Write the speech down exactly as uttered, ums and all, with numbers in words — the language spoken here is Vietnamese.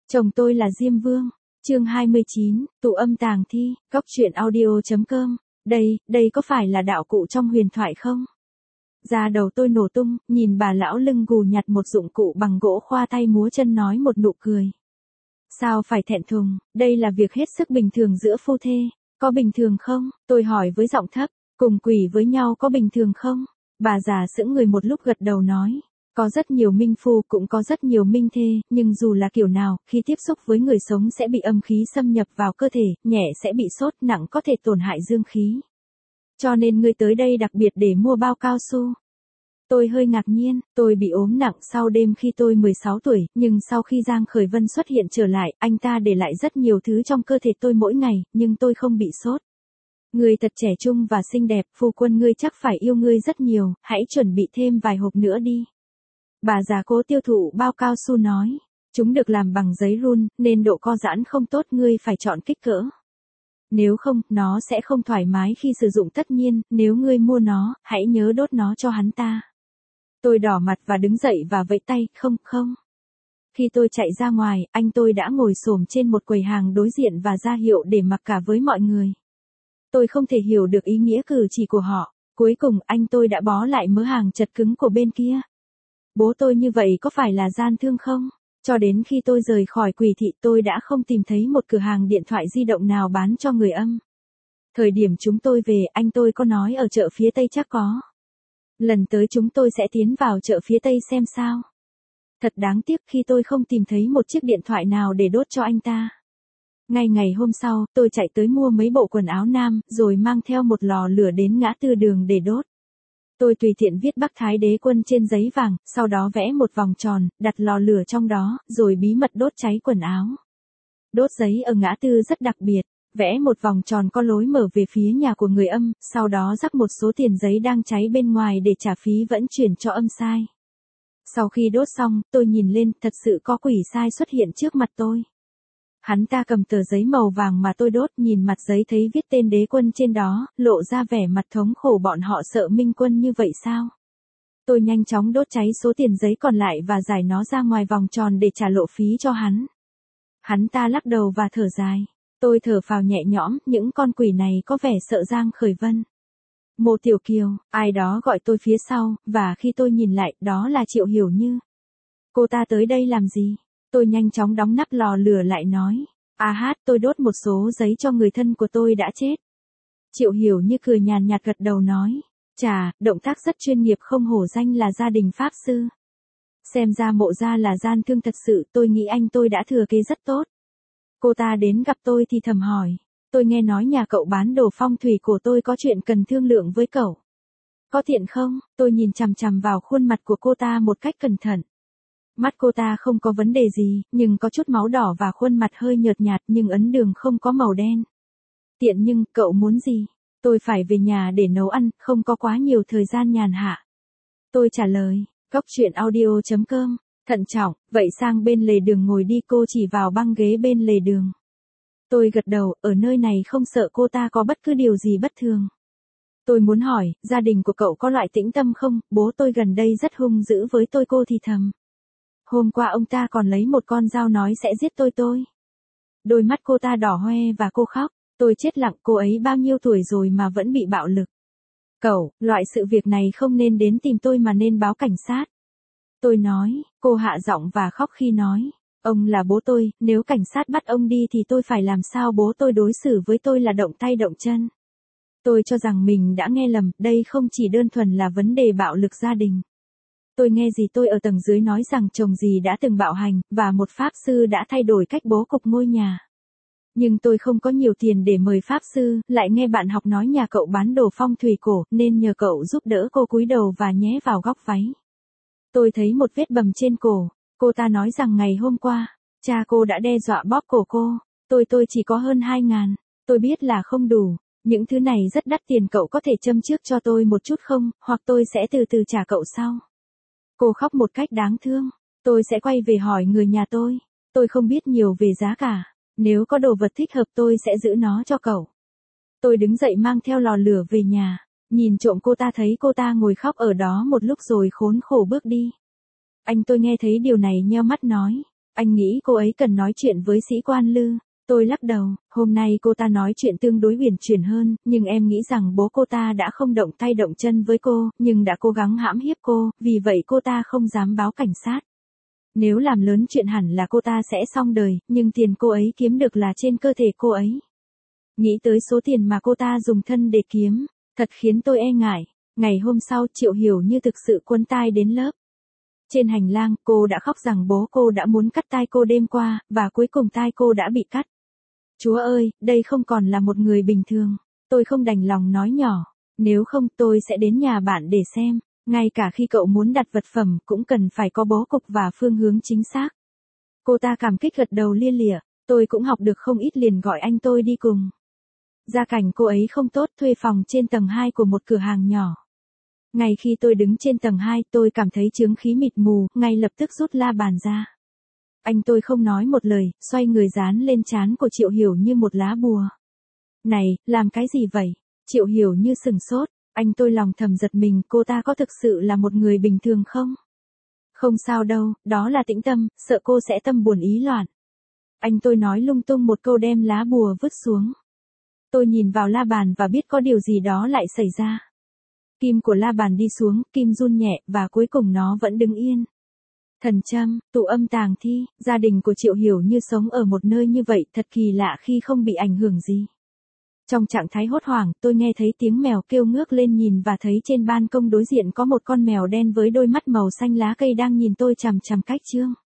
Chồng tôi là Diêm Vương. Chương hai mươi chín, tụ âm tàng thi, góc truyện audio.com. Đây, đây có phải là đạo cụ trong huyền thoại không? Da đầu tôi nổ tung, nhìn bà lão lưng gù nhặt một dụng cụ bằng gỗ khoa tay múa chân nói một nụ cười. Sao phải thẹn thùng, đây là việc hết sức bình thường giữa phu thê, có bình thường không? Tôi hỏi với giọng thấp, cùng quỷ với nhau có bình thường không? Bà già sững người một lúc gật đầu nói. Có rất nhiều minh phu cũng có rất nhiều minh thê, nhưng dù là kiểu nào, khi tiếp xúc với người sống sẽ bị âm khí xâm nhập vào cơ thể, nhẹ sẽ bị sốt, nặng có thể tổn hại dương khí. Cho nên ngươi tới đây đặc biệt để mua bao cao su. Tôi hơi ngạc nhiên, tôi bị ốm nặng sau đêm khi tôi mười sáu tuổi, nhưng sau khi Giang Khởi Vân xuất hiện trở lại, anh ta để lại rất nhiều thứ trong cơ thể tôi mỗi ngày, nhưng tôi không bị sốt. Ngươi thật trẻ trung và xinh đẹp, phu quân ngươi chắc phải yêu ngươi rất nhiều, hãy chuẩn bị thêm vài hộp nữa đi. Bà già cố tiêu thụ bao cao su nói, chúng được làm bằng giấy run, nên độ co giãn không tốt, ngươi phải chọn kích cỡ. Nếu không, nó sẽ không thoải mái khi sử dụng, tất nhiên, nếu ngươi mua nó, hãy nhớ đốt nó cho hắn ta. Tôi đỏ mặt và đứng dậy và vẫy tay, không, không. Khi tôi chạy ra ngoài, anh tôi đã ngồi xổm trên một quầy hàng đối diện và ra hiệu để mặc cả với mọi người. Tôi không thể hiểu được ý nghĩa cử chỉ của họ, cuối cùng anh tôi đã bó lại mớ hàng chật cứng của bên kia. Bố tôi như vậy có phải là gian thương không? Cho đến khi tôi rời khỏi Quỷ thị tôi đã không tìm thấy một cửa hàng điện thoại di động nào bán cho người âm. Thời điểm chúng tôi về, anh tôi có nói ở chợ phía Tây chắc có. Lần tới chúng tôi sẽ tiến vào chợ phía Tây xem sao. Thật đáng tiếc khi tôi không tìm thấy một chiếc điện thoại nào để đốt cho anh ta. Ngay ngày hôm sau, tôi chạy tới mua mấy bộ quần áo nam, rồi mang theo một lò lửa đến ngã tư đường để đốt. Tôi tùy tiện viết Bắc Thái Đế Quân trên giấy vàng, sau đó vẽ một vòng tròn, đặt lò lửa trong đó, rồi bí mật đốt cháy quần áo. Đốt giấy ở ngã tư rất đặc biệt, vẽ một vòng tròn có lối mở về phía nhà của người âm, sau đó rắc một số tiền giấy đang cháy bên ngoài để trả phí vẫn chuyển cho âm sai. Sau khi đốt xong, tôi nhìn lên, thật sự có quỷ sai xuất hiện trước mặt tôi. Hắn ta cầm tờ giấy màu vàng mà tôi đốt, nhìn mặt giấy thấy viết tên đế quân trên đó, lộ ra vẻ mặt thống khổ, bọn họ sợ Minh Quân như vậy sao? Tôi nhanh chóng đốt cháy số tiền giấy còn lại và giải nó ra ngoài vòng tròn để trả lộ phí cho hắn. Hắn ta lắc đầu và thở dài. Tôi thở phào nhẹ nhõm, những con quỷ này có vẻ sợ Giang Khởi Vân. Mộ Tiểu Kiều, ai đó gọi tôi phía sau, và khi tôi nhìn lại, đó là Triệu Hiểu Như. Cô ta tới đây làm gì? Tôi nhanh chóng đóng nắp lò lửa lại nói. À hát, tôi đốt một số giấy cho người thân của tôi đã chết. Triệu Hiểu Như cười nhàn nhạt gật đầu nói. Chà, động tác rất chuyên nghiệp, không hổ danh là gia đình pháp sư. Xem ra Mộ gia là gian thương thật sự, tôi nghĩ anh tôi đã thừa kế rất tốt. Cô ta đến gặp tôi thì thầm hỏi. Tôi nghe nói nhà cậu bán đồ phong thủy của tôi, có chuyện cần thương lượng với cậu. Có tiện không? Tôi nhìn chằm chằm vào khuôn mặt của cô ta một cách cẩn thận. Mắt cô ta không có vấn đề gì, nhưng có chút máu đỏ và khuôn mặt hơi nhợt nhạt, nhưng ấn đường không có màu đen. Tiện nhưng, cậu muốn gì? Tôi phải về nhà để nấu ăn, không có quá nhiều thời gian nhàn hạ. Tôi trả lời, góc truyện audio.com, thận trọng, vậy sang bên lề đường ngồi đi, cô chỉ vào băng ghế bên lề đường. Tôi gật đầu, ở nơi này không sợ cô ta có bất cứ điều gì bất thường. Tôi muốn hỏi, gia đình của cậu có loại tĩnh tâm không? Bố tôi gần đây rất hung dữ với tôi, cô thì thầm. Hôm qua ông ta còn lấy một con dao nói sẽ giết tôi tôi. Đôi mắt cô ta đỏ hoe và cô khóc. Tôi chết lặng, cô ấy bao nhiêu tuổi rồi mà vẫn bị bạo lực. Cậu, loại sự việc này không nên đến tìm tôi mà nên báo cảnh sát. Tôi nói, cô hạ giọng và khóc khi nói. Ông là bố tôi, nếu cảnh sát bắt ông đi thì tôi phải làm sao? Bố tôi đối xử với tôi là động tay động chân. Tôi cho rằng mình đã nghe lầm, đây không chỉ đơn thuần là vấn đề bạo lực gia đình. Tôi nghe dì tôi ở tầng dưới nói rằng chồng dì đã từng bạo hành, và một pháp sư đã thay đổi cách bố cục ngôi nhà. Nhưng tôi không có nhiều tiền để mời pháp sư, lại nghe bạn học nói nhà cậu bán đồ phong thủy cổ, nên nhờ cậu giúp đỡ. Cô cúi đầu và nhé vào góc váy. Tôi thấy một vết bầm trên cổ. Cô ta nói rằng ngày hôm qua, cha cô đã đe dọa bóp cổ cô. Tôi tôi chỉ có hơn hai ngàn. Tôi biết là không đủ. Những thứ này rất đắt tiền, cậu có thể châm trước cho tôi một chút không, hoặc tôi sẽ từ từ trả cậu sau. Cô khóc một cách đáng thương. Tôi sẽ quay về hỏi người nhà tôi. Tôi không biết nhiều về giá cả. Nếu có đồ vật thích hợp tôi sẽ giữ nó cho cậu. Tôi đứng dậy mang theo lò lửa về nhà. Nhìn trộm cô ta, thấy cô ta ngồi khóc ở đó một lúc rồi khốn khổ bước đi. Anh tôi nghe thấy điều này nheo mắt nói. Anh nghĩ cô ấy cần nói chuyện với sĩ quan Lư. Tôi lắc đầu, hôm nay cô ta nói chuyện tương đối uyển chuyển hơn, nhưng em nghĩ rằng bố cô ta đã không động tay động chân với cô, nhưng đã cố gắng hãm hiếp cô, vì vậy cô ta không dám báo cảnh sát. Nếu làm lớn chuyện hẳn là cô ta sẽ xong đời, nhưng tiền cô ấy kiếm được là trên cơ thể cô ấy. Nghĩ tới số tiền mà cô ta dùng thân để kiếm, thật khiến tôi e ngại. Ngày hôm sau Triệu Hiểu Như thực sự quấn tai đến lớp. Trên hành lang, cô đã khóc rằng bố cô đã muốn cắt tai cô đêm qua, và cuối cùng tai cô đã bị cắt. Chúa ơi, đây không còn là một người bình thường. Tôi không đành lòng nói nhỏ. Nếu không tôi sẽ đến nhà bạn để xem. Ngay cả khi cậu muốn đặt vật phẩm cũng cần phải có bố cục và phương hướng chính xác. Cô ta cảm kích gật đầu lia lịa. Tôi cũng học được không ít liền gọi anh tôi đi cùng. Gia cảnh cô ấy không tốt, thuê phòng trên tầng hai của một cửa hàng nhỏ. Ngay khi tôi đứng trên tầng hai tôi cảm thấy chướng khí mịt mù, ngay lập tức rút la bàn ra. Anh tôi không nói một lời, xoay người dán lên trán của Triệu Hiểu Như một lá bùa. Này, làm cái gì vậy? Triệu Hiểu Như sừng sốt, anh tôi lòng thầm giật mình, cô ta có thực sự là một người bình thường không? Không sao đâu, đó là tĩnh tâm, sợ cô sẽ tâm buồn ý loạn. Anh tôi nói lung tung một câu đem lá bùa vứt xuống. Tôi nhìn vào la bàn và biết có điều gì đó lại xảy ra. Kim của la bàn đi xuống, kim run nhẹ, và cuối cùng nó vẫn đứng yên. Thần châm, tụ âm tàng thi, gia đình của Triệu Hiểu Như sống ở một nơi như vậy thật kỳ lạ khi không bị ảnh hưởng gì. Trong trạng thái hốt hoảng, tôi nghe thấy tiếng mèo kêu ngước lên nhìn và thấy trên ban công đối diện có một con mèo đen với đôi mắt màu xanh lá cây đang nhìn tôi chằm chằm cách chương.